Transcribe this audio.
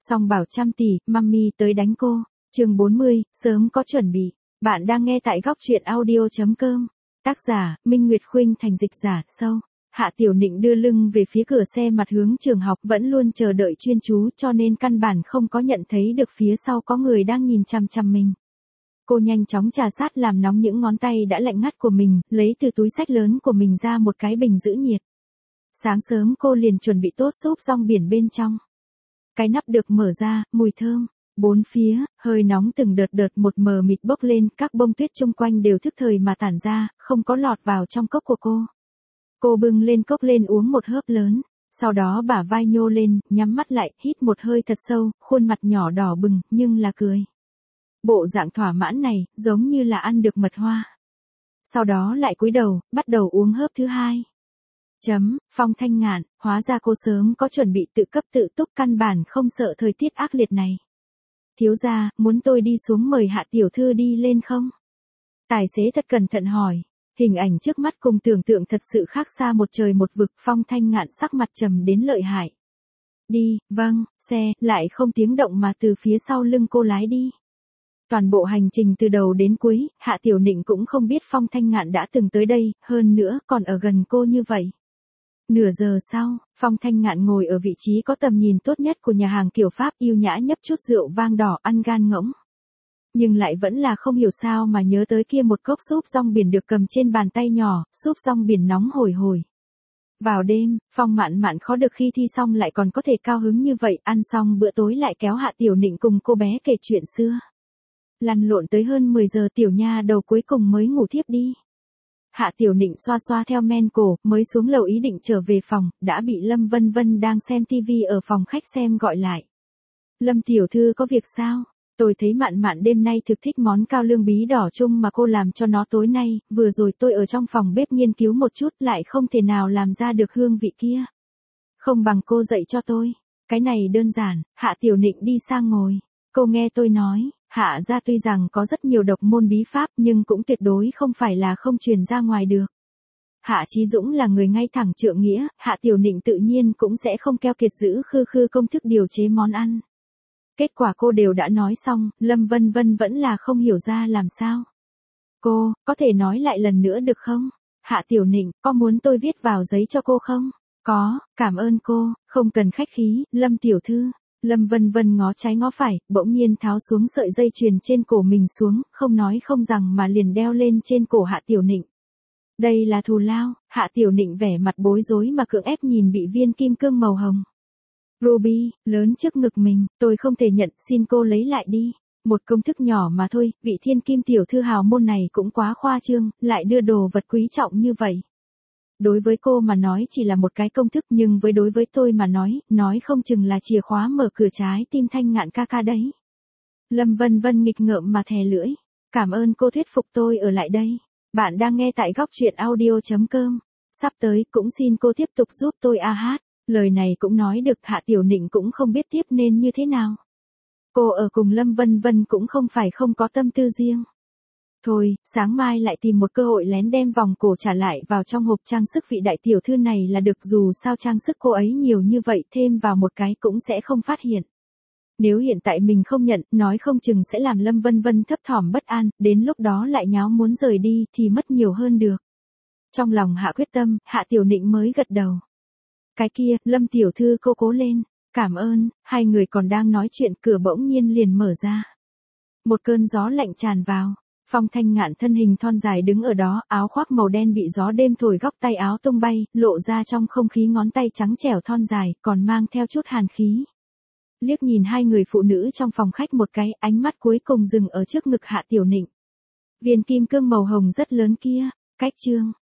Song bảo trăm tỷ, mummy tới đánh cô. Chương 40, sớm có chuẩn bị. Bạn đang nghe tại góc truyện audio.com. Tác giả, Minh Nguyệt Khuynh, thành dịch giả, sâu. Hạ Tiểu Nịnh đưa lưng về phía cửa xe mặt hướng trường học, vẫn luôn chờ đợi chuyên chú, cho nên căn bản không có nhận thấy được phía sau có người đang nhìn chằm chằm mình. Cô nhanh chóng trà sát làm nóng những ngón tay đã lạnh ngắt của mình, lấy từ túi xách lớn của mình ra một cái bình giữ nhiệt. Sáng sớm cô liền chuẩn bị tốt súp rong biển bên trong. Cái nắp được mở ra, mùi thơm. Bốn phía, hơi nóng từng đợt một mờ mịt bốc lên, các bông tuyết chung quanh đều thức thời mà tản ra, không có lọt vào trong cốc của cô. Cô bưng lên cốc lên uống một hớp lớn, sau đó bả vai nhô lên, nhắm mắt lại, hít một hơi thật sâu, khuôn mặt nhỏ đỏ bừng, nhưng là cười. Bộ dạng thỏa mãn này, giống như là ăn được mật hoa. Sau đó lại cúi đầu, bắt đầu uống hớp thứ hai. Phong Thanh Ngạn, hóa ra cô sớm có chuẩn bị tự cấp tự túc, căn bản không sợ thời tiết ác liệt này. Thiếu gia, muốn tôi đi xuống mời Hạ tiểu thư đi lên không? Tài xế thật cẩn thận hỏi. Hình ảnh trước mắt cùng tưởng tượng thật sự khác xa một trời một vực. Phong Thanh Ngạn sắc mặt trầm đến lợi hại. Đi, vâng, xe, lại không tiếng động mà từ phía sau lưng cô lái đi. Toàn bộ hành trình từ đầu đến cuối, Hạ Tiểu Nịnh cũng không biết Phong Thanh Ngạn đã từng tới đây, hơn nữa còn ở gần cô như vậy. Nửa giờ sau, Phong Thanh Ngạn ngồi ở vị trí có tầm nhìn tốt nhất của nhà hàng kiểu Pháp, yêu nhã nhấp chút rượu vang đỏ, ăn gan ngỗng. Nhưng lại vẫn là không hiểu sao mà nhớ tới kia một cốc súp rong biển được cầm trên bàn tay nhỏ, súp rong biển nóng hổi hổi. Vào đêm, Phong Mạn Mạn khó được khi thi xong lại còn có thể cao hứng như vậy, ăn xong bữa tối lại kéo Hạ Tiểu Nịnh cùng cô bé kể chuyện xưa. Lăn lộn tới hơn 10 giờ tiểu nha đầu cuối cùng mới ngủ thiếp đi. Hạ Tiểu Nịnh xoa xoa theo men cổ, mới xuống lầu ý định trở về phòng, đã bị Lâm Vân Vân đang xem tivi ở phòng khách xem gọi lại. Lâm tiểu thư có việc sao? Tôi thấy Mạn Mạn đêm nay thực thích món cao lương bí đỏ chung mà cô làm cho nó tối nay, vừa rồi tôi ở trong phòng bếp nghiên cứu một chút lại không thể nào làm ra được hương vị kia. Không bằng cô dạy cho tôi. Cái này đơn giản. Hạ Tiểu Nịnh đi sang ngồi. Cô nghe tôi nói. Hạ gia tuy rằng có rất nhiều độc môn bí pháp nhưng cũng tuyệt đối không phải là không truyền ra ngoài được. Hạ Chí Dũng là người ngay thẳng trượng nghĩa, Hạ Tiểu Nịnh tự nhiên cũng sẽ không keo kiệt giữ khư công thức điều chế món ăn. Kết quả cô đều đã nói xong, Lâm Vân Vân vẫn là không hiểu ra làm sao. Cô, có thể nói lại lần nữa được không? Hạ Tiểu Nịnh, có muốn tôi viết vào giấy cho cô không? Có, cảm ơn cô, không cần khách khí, Lâm tiểu thư. Lâm Vân Vân ngó trái ngó phải, bỗng nhiên tháo xuống sợi dây chuyền trên cổ mình xuống, không nói không rằng mà liền đeo lên trên cổ Hạ Tiểu Nịnh. Đây là thù lao. Hạ Tiểu Nịnh vẻ mặt bối rối mà cưỡng ép nhìn bị viên kim cương màu hồng. Ruby, lớn trước ngực mình, tôi không thể nhận, xin cô lấy lại đi. Một công thức nhỏ mà thôi, vị thiên kim tiểu thư hào môn này cũng quá khoa trương, lại đưa đồ vật quý trọng như vậy. Đối với cô mà nói chỉ là một cái công thức, nhưng đối với tôi mà nói không chừng là chìa khóa mở cửa trái tim Thanh Ngạn ca ca đấy. Lâm Vân Vân nghịch ngợm mà thè lưỡi. Cảm ơn cô thuyết phục tôi ở lại đây. Bạn đang nghe tại góc truyện audio.com. Sắp tới cũng xin cô tiếp tục giúp tôi hát. Lời này cũng nói được, Hạ Tiểu Nịnh cũng không biết tiếp nên như thế nào. Cô ở cùng Lâm Vân Vân cũng không phải không có tâm tư riêng. Thôi, sáng mai lại tìm một cơ hội lén đem vòng cổ trả lại vào trong hộp trang sức vị đại tiểu thư này là được, dù sao trang sức cô ấy nhiều như vậy, thêm vào một cái cũng sẽ không phát hiện. Nếu hiện tại mình không nhận, nói không chừng sẽ làm Lâm Vân Vân thấp thỏm bất an, đến lúc đó lại nháo muốn rời đi thì mất nhiều hơn được. Trong lòng hạ quyết tâm, Hạ Tiểu Nịnh mới gật đầu. Cái kia, Lâm tiểu thư cô cố lên. Cảm ơn. Hai người còn đang nói chuyện, cửa bỗng nhiên liền mở ra. Một cơn gió lạnh tràn vào. Phong Thanh Ngạn thân hình thon dài đứng ở đó, áo khoác màu đen bị gió đêm thổi góc tay áo tung bay, lộ ra trong không khí ngón tay trắng trẻo thon dài, còn mang theo chút hàn khí. Liếc nhìn hai người phụ nữ trong phòng khách một cái, ánh mắt cuối cùng dừng ở trước ngực Hạ Tiểu Nịnh. Viên kim cương màu hồng rất lớn kia. Cách chương.